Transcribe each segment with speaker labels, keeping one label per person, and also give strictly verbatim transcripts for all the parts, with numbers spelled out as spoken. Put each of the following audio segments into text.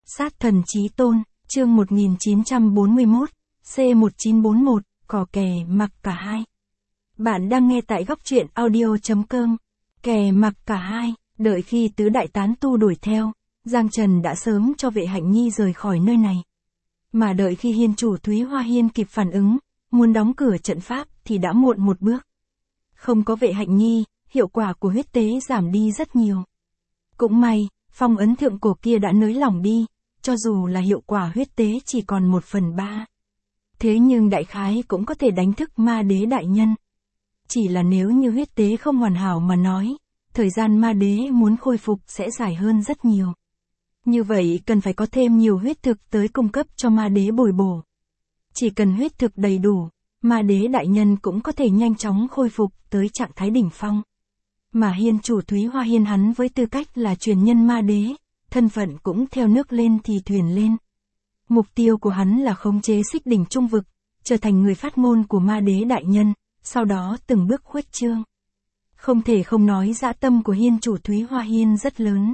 Speaker 1: Sát thần chí tôn, chương một nghìn chín trăm bốn mươi mốt, C một chín bốn mốt, cò kè mặc cả hai. Bạn đang nghe tại góc truyện audio.com. Kè mặc cả hai, đợi khi tứ đại tán tu đuổi theo, Giang Trần đã sớm cho vệ hạnh nhi rời khỏi nơi này. Mà đợi khi hiên chủ Thúy Hoa Hiên kịp phản ứng, muốn đóng cửa trận pháp thì đã muộn một bước. Không có vệ hạnh nhi, hiệu quả của huyết tế giảm đi rất nhiều. Cũng may, phong ấn thượng cổ kia đã nới lỏng đi, cho dù là hiệu quả huyết tế chỉ còn một phần ba. Thế nhưng đại khái cũng có thể đánh thức ma đế đại nhân. Chỉ là nếu như huyết tế không hoàn hảo mà nói, thời gian ma đế muốn khôi phục sẽ dài hơn rất nhiều. Như vậy cần phải có thêm nhiều huyết thực tới cung cấp cho ma đế bồi bổ. Chỉ cần huyết thực đầy đủ, ma đế đại nhân cũng có thể nhanh chóng khôi phục tới trạng thái đỉnh phong. Mà hiên chủ Thúy Hoa Hiên hắn với tư cách là truyền nhân ma đế, thân phận cũng theo nước lên thì thuyền lên. Mục tiêu của hắn là khống chế xích đỉnh trung vực, trở thành người phát ngôn của ma đế đại nhân, sau đó từng bước khuếch trương. Không thể không nói dã tâm của hiên chủ Thúy Hoa Hiên rất lớn.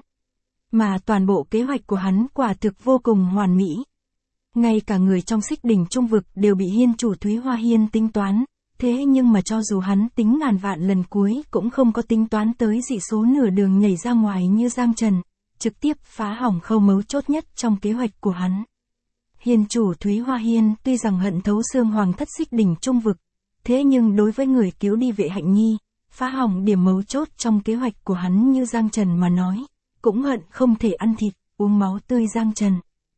Speaker 1: Mà toàn bộ kế hoạch của hắn quả thực vô cùng hoàn mỹ. Ngay cả người trong xích đỉnh trung vực đều bị hiên chủ Thúy Hoa Hiên tính toán, thế nhưng mà cho dù hắn tính ngàn vạn lần cuối cũng không có tính toán tới dị số nửa đường nhảy ra ngoài như Giang Trần, trực tiếp phá hỏng khâu mấu chốt nhất trong kế hoạch của hắn. Hiên chủ Thúy Hoa Hiên tuy rằng hận thấu xương hoàng thất xích đỉnh trung vực, thế nhưng đối với người cứu đi vệ hạnh nhi, phá hỏng điểm mấu chốt trong kế hoạch của hắn như Giang Trần mà nói, cũng hận không thể ăn thịt, uống máu tươi Giang Trần.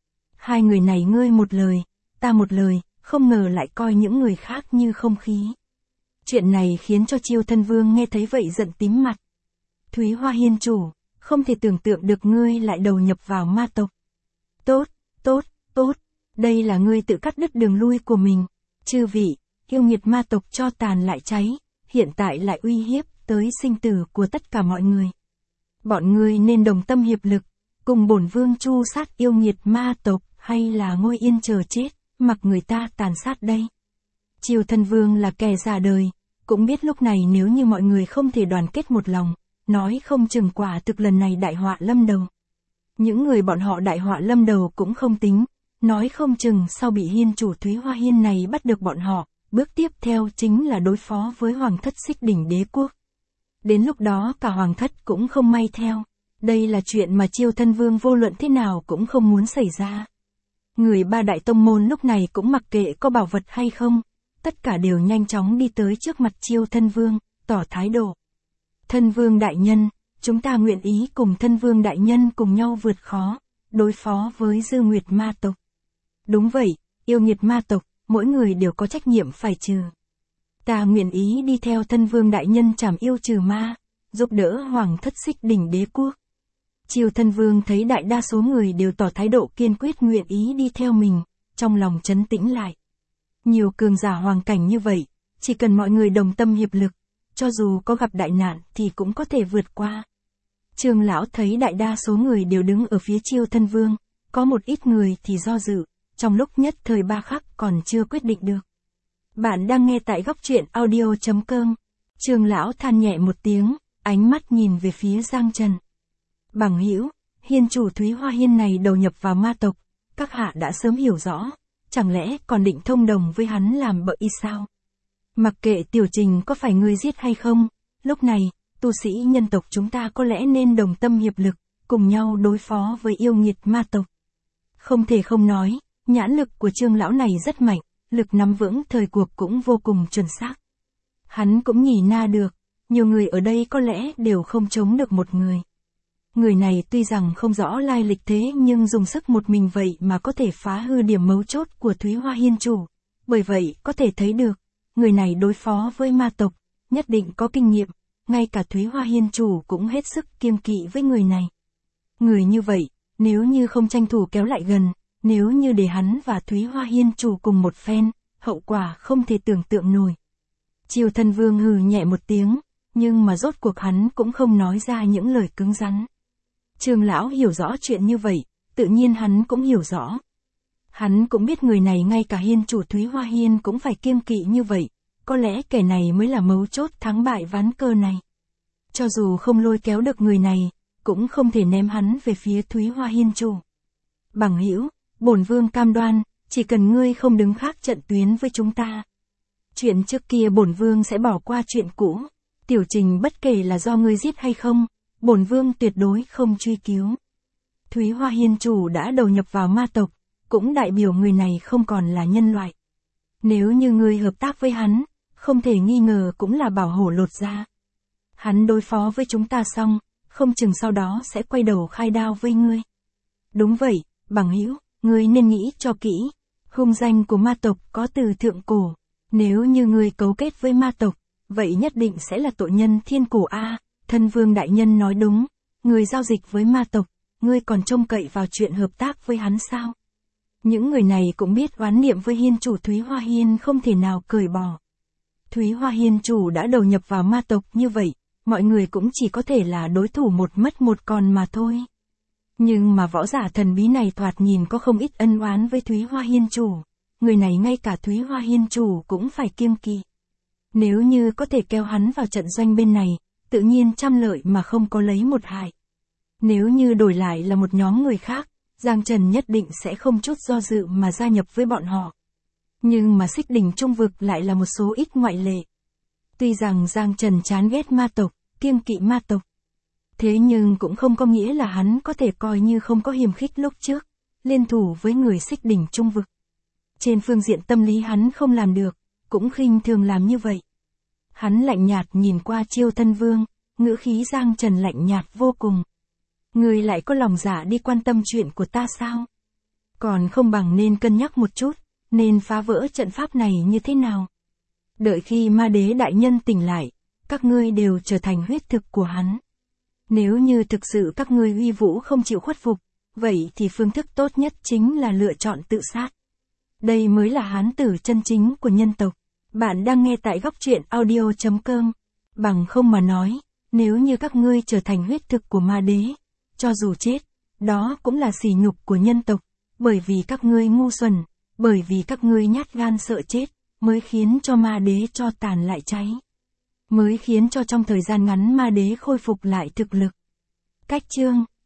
Speaker 1: Hai người này ngươi một lời, ta một lời, không ngờ lại coi những người khác như không khí. Chuyện này khiến cho Chiêu Thân Vương nghe thấy vậy giận tím mặt. Thúy Hoa Hiên chủ, không thể tưởng tượng được ngươi lại đầu nhập vào ma tộc. Tốt, tốt, tốt, đây là ngươi tự cắt đứt đường lui của mình. Chư vị, yêu nghiệt ma tộc cho tàn lại cháy, hiện tại lại uy hiếp tới sinh tử của tất cả mọi người. Bọn ngươi nên đồng tâm hiệp lực, cùng bổn vương tru sát yêu nghiệt ma tộc, hay là ngồi yên chờ chết, mặc người ta tàn sát đây. Chiêu Thân Vương là kẻ già đời, cũng biết lúc này nếu như mọi người không thể đoàn kết một lòng, nói không chừng quả thực lần này đại họa lâm đầu. Những người bọn họ đại họa lâm đầu cũng không tính, nói không chừng sau bị hiên chủ Thúy Hoa Hiên này bắt được bọn họ, bước tiếp theo chính là đối phó với hoàng thất xích đỉnh đế quốc. Đến lúc đó cả hoàng thất cũng không may theo. Đây là chuyện mà Chiêu Thân Vương vô luận thế nào cũng không muốn xảy ra. Người ba đại tông môn lúc này cũng mặc kệ có bảo vật hay không, tất cả đều nhanh chóng đi tới trước mặt Chiêu Thân Vương, tỏ thái độ. Thân Vương đại nhân, chúng ta nguyện ý cùng Thân Vương đại nhân cùng nhau vượt khó, đối phó với dư nguyệt ma tộc. Đúng vậy, yêu nghiệt ma tộc, mỗi người đều có trách nhiệm phải trừ. Ta nguyện ý đi theo Thân Vương đại nhân trảm yêu trừ ma, giúp đỡ hoàng thất xích đỉnh đế quốc. Chiêu Thân Vương thấy đại đa số người đều tỏ thái độ kiên quyết nguyện ý đi theo mình, trong lòng trấn tĩnh lại. Nhiều cường giả hoàng cảnh như vậy, chỉ cần mọi người đồng tâm hiệp lực, cho dù có gặp đại nạn thì cũng có thể vượt qua. Trương lão thấy đại đa số người đều đứng ở phía Chiêu Thân Vương, có một ít người thì do dự, trong lúc nhất thời ba khắc còn chưa quyết định được. Bạn đang nghe tại góc truyện audio.com. Trương lão than nhẹ một tiếng, ánh mắt nhìn về phía Giang Trần. Bằng hữu, hiên chủ Thúy Hoa Hiên này đầu nhập vào ma tộc, các hạ đã sớm hiểu rõ, chẳng lẽ còn định thông đồng với hắn làm bợ y sao? Mặc kệ tiểu trình có phải ngươi giết hay không, lúc này, tu sĩ nhân tộc chúng ta có lẽ nên đồng tâm hiệp lực, cùng nhau đối phó với yêu nghiệt ma tộc. Không thể không nói, nhãn lực của Trương lão này rất mạnh, lực nắm vững thời cuộc cũng vô cùng chuẩn xác. Hắn cũng nhỉ na được, nhiều người ở đây có lẽ đều không chống được một người. Người này tuy rằng không rõ lai lịch thế nhưng dùng sức một mình vậy mà có thể phá hư điểm mấu chốt của Thúy Hoa Hiên chủ. Bởi vậy có thể thấy được, người này đối phó với ma tộc, nhất định có kinh nghiệm, ngay cả Thúy Hoa Hiên chủ cũng hết sức kiêng kỵ với người này. Người như vậy, nếu như không tranh thủ kéo lại gần, nếu như để hắn và Thúy Hoa Hiên chủ cùng một phen, hậu quả không thể tưởng tượng nổi. Chiêu Thân Vương hừ nhẹ một tiếng, nhưng mà rốt cuộc hắn cũng không nói ra những lời cứng rắn. Trương lão hiểu rõ chuyện như vậy, tự nhiên hắn cũng hiểu rõ. Hắn cũng biết người này ngay cả hiên chủ Thúy Hoa Hiên cũng phải kiêng kỵ như vậy, có lẽ kẻ này mới là mấu chốt thắng bại ván cờ này. Cho dù không lôi kéo được người này, cũng không thể ném hắn về phía Thúy Hoa Hiên chủ. Bằng hữu, bổn vương cam đoan, chỉ cần ngươi không đứng khác trận tuyến với chúng ta. Chuyện trước kia bổn vương sẽ bỏ qua chuyện cũ. Tiểu Trình bất kể là do ngươi giết hay không, bổn vương tuyệt đối không truy cứu. Thúy Hoa Hiên chủ đã đầu nhập vào ma tộc, cũng đại biểu người này không còn là nhân loại. Nếu như ngươi hợp tác với hắn, không thể nghi ngờ cũng là bảo hổ lột da. Hắn đối phó với chúng ta xong, không chừng sau đó sẽ quay đầu khai đao với ngươi. Đúng vậy, bằng hữu, ngươi nên nghĩ cho kỹ. Hung danh của ma tộc có từ thượng cổ. Nếu như ngươi cấu kết với ma tộc, vậy nhất định sẽ là tội nhân thiên cổ a. Thân vương đại nhân nói đúng, ngươi giao dịch với ma tộc, ngươi còn trông cậy vào chuyện hợp tác với hắn sao? Những người này cũng biết oán niệm với hiên chủ Thúy Hoa Hiên không thể nào cởi bỏ. Thúy Hoa Hiên chủ đã đầu nhập vào ma tộc như vậy, mọi người cũng chỉ có thể là đối thủ một mất một còn mà thôi. Nhưng mà võ giả thần bí này thoạt nhìn có không ít ân oán với Thúy Hoa Hiên chủ. Người này ngay cả Thúy Hoa Hiên chủ cũng phải kiêng kỵ. Nếu như có thể kéo hắn vào trận doanh bên này, tự nhiên trăm lợi mà không có lấy một hại. Nếu như đổi lại là một nhóm người khác, Giang Trần nhất định sẽ không chút do dự mà gia nhập với bọn họ. Nhưng mà Xích Đỉnh Trung Vực lại là một số ít ngoại lệ. Tuy rằng Giang Trần chán ghét ma tộc, kiêng kỵ ma tộc. Thế nhưng cũng không có nghĩa là hắn có thể coi như không có hiềm khích lúc trước, liên thủ với người Xích Đỉnh Trung Vực. Trên phương diện tâm lý hắn không làm được, cũng khinh thường làm như vậy. Hắn lạnh nhạt nhìn qua Chiêu Thân Vương, ngữ khí Giang Trần lạnh nhạt vô cùng. Người lại có lòng dạ đi quan tâm chuyện của ta sao? Còn không bằng nên cân nhắc một chút, nên phá vỡ trận pháp này như thế nào? Đợi khi ma đế đại nhân tỉnh lại, các ngươi đều trở thành huyết thực của hắn. Nếu như thực sự các ngươi uy vũ không chịu khuất phục, vậy thì phương thức tốt nhất chính là lựa chọn tự sát. Đây mới là hán tử chân chính của nhân tộc. Bạn đang nghe tại góc truyện audio chấm com. Bằng không mà nói, nếu như các ngươi trở thành huyết thực của ma đế, cho dù chết, đó cũng là sỉ nhục của nhân tộc, bởi vì các ngươi ngu xuẩn, bởi vì các ngươi nhát gan sợ chết, mới khiến cho ma đế cho tàn lại cháy. Mới khiến cho trong thời gian ngắn ma đế khôi phục lại thực lực. Cách chương